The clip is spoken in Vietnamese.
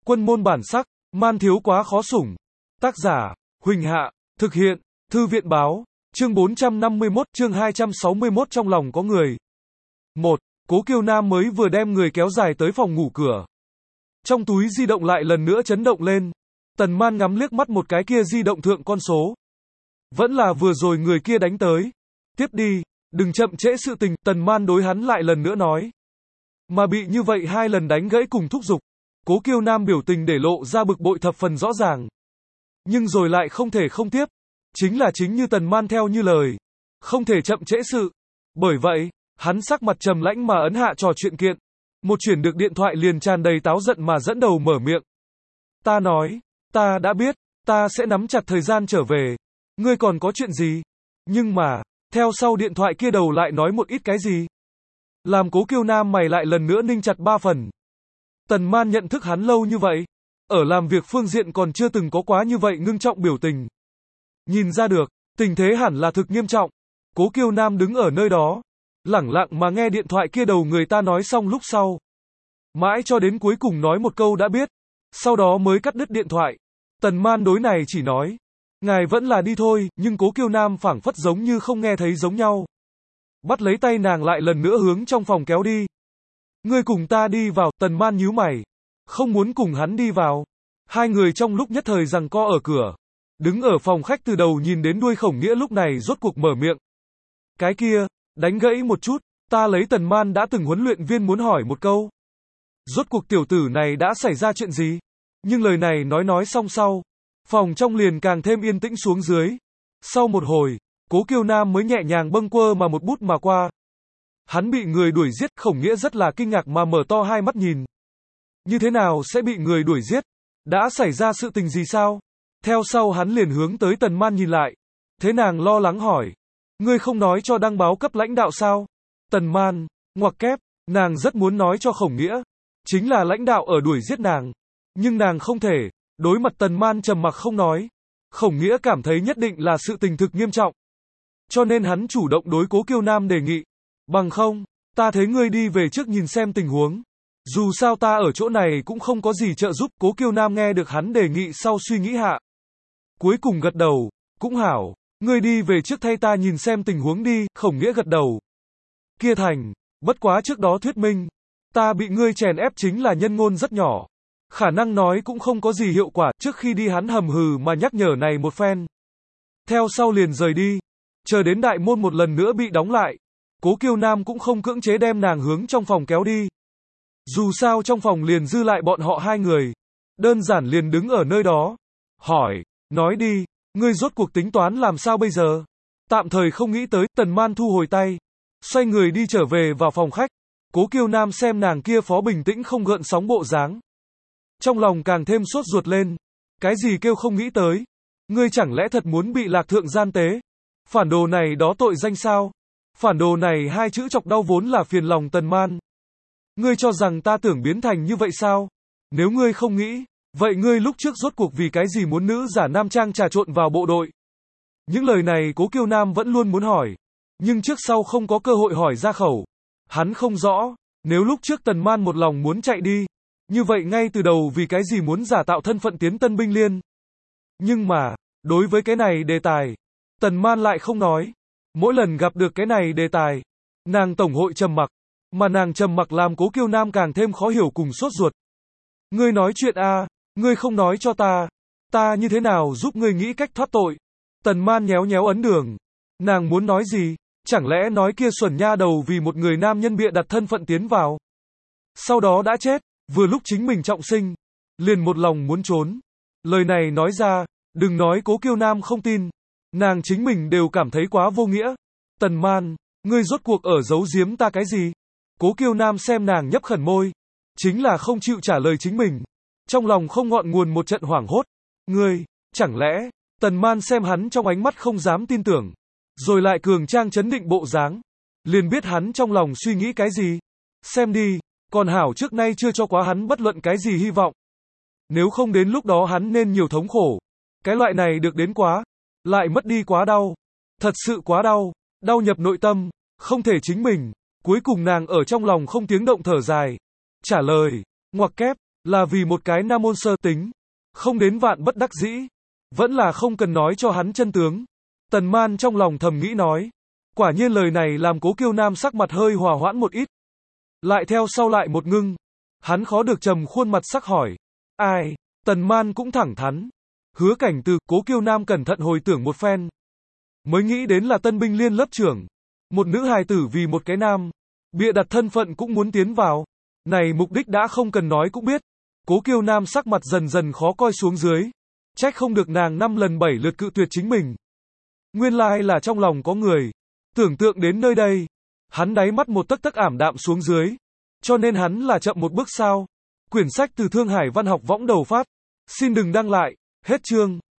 Quân môn bản sắc, man thiếu quá khó sủng. Tác giả, Huỳnh Hạ, thực hiện, Thư viện báo, chương 451, chương 261 trong lòng có người. 1. Cố Kiêu Nam mới vừa đem người kéo dài tới phòng ngủ cửa. Trong túi di động lại lần nữa chấn động lên. Tần Man ngắm liếc mắt một cái kia di động thượng con số. Vẫn là vừa rồi người kia đánh tới. Tiếp đi, đừng chậm trễ sự tình, Tần Man đối hắn lại lần nữa nói. Mà bị như vậy hai lần đánh gãy cùng thúc giục. Cố Kiêu Nam biểu tình để lộ ra bực bội thập phần rõ ràng. Nhưng rồi lại không thể không tiếp. Chính như Tần Man theo như lời. Không thể chậm trễ sự. Bởi vậy, hắn sắc mặt trầm lãnh mà ấn hạ trò chuyện kiện. Một chuyển được điện thoại liền tràn đầy táo giận mà dẫn đầu mở miệng. Ta nói, ta đã biết, ta sẽ nắm chặt thời gian trở về. Ngươi còn có chuyện gì? Nhưng mà, theo sau điện thoại kia đầu lại nói một ít cái gì? Làm Cố Kiêu Nam mày lại lần nữa ninh chặt ba phần. Tần Man nhận thức hắn lâu như vậy. Ở làm việc phương diện còn chưa từng có quá như vậy ngưng trọng biểu tình. Nhìn ra được, tình thế hẳn là thực nghiêm trọng. Cố Kiêu Nam đứng ở nơi đó, lẳng lặng mà nghe điện thoại kia đầu người ta nói xong lúc sau. Mãi cho đến cuối cùng nói một câu đã biết. Sau đó mới cắt đứt điện thoại. Tần Man đối này chỉ nói. Ngài vẫn là đi thôi, nhưng Cố Kiêu Nam phảng phất giống như không nghe thấy giống nhau. Bắt lấy tay nàng lại lần nữa hướng trong phòng kéo đi. Ngươi cùng ta đi vào, Tần Man nhíu mày. Không muốn cùng hắn đi vào. Hai người trong lúc nhất thời giằng co ở cửa. Đứng ở phòng khách từ đầu nhìn đến đuôi Khổng Nghĩa lúc này rốt cuộc mở miệng. Cái kia, đánh gãy một chút, ta lấy Tần Man đã từng huấn luyện viên muốn hỏi một câu. Rốt cuộc tiểu tử này đã xảy ra chuyện gì? Nhưng lời này nói xong sau. Phòng trong liền càng thêm yên tĩnh xuống dưới. Sau một hồi, Cố Kiêu Nam mới nhẹ nhàng bâng quơ mà một bút mà qua. Hắn bị người đuổi giết, Khổng Nghĩa rất là kinh ngạc mà mở to hai mắt nhìn. Như thế nào sẽ bị người đuổi giết? Đã xảy ra sự tình gì sao? Theo sau hắn liền hướng tới Tần Man nhìn lại. Thế nàng lo lắng hỏi. Ngươi không nói cho đăng báo cấp lãnh đạo sao? Tần Man, ngoặc kép, nàng rất muốn nói cho Khổng Nghĩa. Chính là lãnh đạo ở đuổi giết nàng. Nhưng nàng không thể. Đối mặt Tần Man trầm mặc không nói. Khổng Nghĩa cảm thấy nhất định là sự tình thực nghiêm trọng. Cho nên hắn chủ động đối Cố Kiêu Nam đề nghị. Bằng không, ta thấy ngươi đi về trước nhìn xem tình huống. Dù sao ta ở chỗ này cũng không có gì trợ giúp. Cố Kiêu Nam nghe được hắn đề nghị sau suy nghĩ hạ. Cuối cùng gật đầu, cũng hảo, ngươi đi về trước thay ta nhìn xem tình huống đi, Khổng Nghĩa gật đầu. Kia thành, bất quá trước đó thuyết minh, ta bị ngươi chèn ép chính là nhân ngôn rất nhỏ. Khả năng nói cũng không có gì hiệu quả, trước khi đi hắn hầm hừ mà nhắc nhở này một phen. Theo sau liền rời đi, chờ đến đại môn một lần nữa bị đóng lại. Cố Kiêu Nam cũng không cưỡng chế đem nàng hướng trong phòng kéo đi. Dù sao trong phòng liền dư lại bọn họ hai người. Đơn giản liền đứng ở nơi đó. Hỏi, nói đi, ngươi rốt cuộc tính toán làm sao bây giờ? Tạm thời không nghĩ tới, Tần Man thu hồi tay. Xoay người đi trở về vào phòng khách. Cố Kiêu Nam xem nàng kia phó bình tĩnh không gợn sóng bộ dáng. Trong lòng càng thêm sốt ruột lên. Cái gì kêu không nghĩ tới? Ngươi chẳng lẽ thật muốn bị lạc thượng gian tế? Phản đồ này đó tội danh sao? Phản đồ này hai chữ chọc đau vốn là phiền lòng Tần Man. Ngươi cho rằng ta tưởng biến thành như vậy sao? Nếu ngươi không nghĩ, vậy ngươi lúc trước rốt cuộc vì cái gì muốn nữ giả nam trang trà trộn vào bộ đội? Những lời này Cố Kiêu Nam vẫn luôn muốn hỏi. Nhưng trước sau không có cơ hội hỏi ra khẩu. Hắn không rõ, nếu lúc trước Tần Man một lòng muốn chạy đi. Như vậy ngay từ đầu vì cái gì muốn giả tạo thân phận tiến Tân binh liên? Nhưng mà, đối với cái này đề tài, Tần Man lại không nói. Mỗi lần gặp được cái này đề tài, nàng tổng hội trầm mặc. Mà nàng trầm mặc làm Cố Kiêu Nam càng thêm khó hiểu cùng sốt ruột. Ngươi nói chuyện a, ngươi không nói cho ta như thế nào giúp ngươi nghĩ cách thoát tội? Tần Man nhéo nhéo ấn đường. Nàng muốn nói gì? Chẳng lẽ nói kia xuẩn nha đầu vì một người nam nhân bịa đặt thân phận tiến vào? Sau đó đã chết, vừa lúc chính mình trọng sinh, liền một lòng muốn trốn. Lời này nói ra, đừng nói Cố Kiêu Nam không tin, nàng chính mình đều cảm thấy quá vô nghĩa. Tần Man, ngươi rốt cuộc ở giấu giếm ta cái gì? Cố Kiêu Nam xem nàng nhấp khẩn môi, chính là không chịu trả lời chính mình. Trong lòng không ngọn nguồn một trận hoảng hốt. Ngươi, chẳng lẽ, Tần Man xem hắn trong ánh mắt không dám tin tưởng, rồi lại cường trang chấn định bộ dáng, liền biết hắn trong lòng suy nghĩ cái gì. Xem đi, còn hảo trước nay chưa cho quá hắn bất luận cái gì hy vọng. Nếu không đến lúc đó hắn nên nhiều thống khổ. Cái loại này được đến quá, lại mất đi quá đau. Thật sự quá đau, đau nhập nội tâm, không thể chính mình. Cuối cùng nàng ở trong lòng không tiếng động thở dài. Trả lời, ngoặc kép, Là vì một cái nam môn sơ tính. Không đến vạn bất đắc dĩ. Vẫn là không cần nói cho hắn chân tướng. Tần Man trong lòng thầm nghĩ nói. Quả nhiên lời này làm Cố Kiêu Nam sắc mặt hơi hòa hoãn một ít. Lại theo sau lại một ngưng. Hắn khó được trầm khuôn mặt sắc hỏi. Ai? Tần Man cũng thẳng thắn. Hứa Cảnh Từ. Cố Kiêu Nam cẩn thận hồi tưởng một phen. Mới nghĩ đến là tân binh liên lớp trưởng. Một nữ hài tử vì một cái nam. Bịa đặt thân phận cũng muốn tiến vào. Này mục đích đã không cần nói cũng biết. Cố Kiêu Nam sắc mặt dần dần khó coi xuống dưới. Trách không được nàng 5 lần 7 lượt cự tuyệt chính mình. Nguyên lai là trong lòng có người. Tưởng tượng đến nơi đây. Hắn đáy mắt một tấc tấc ảm đạm xuống dưới. Cho nên hắn là chậm một bước sao. Quyển sách từ Thương Hải Văn học võng đầu phát. Xin đừng đăng lại. Hết chương.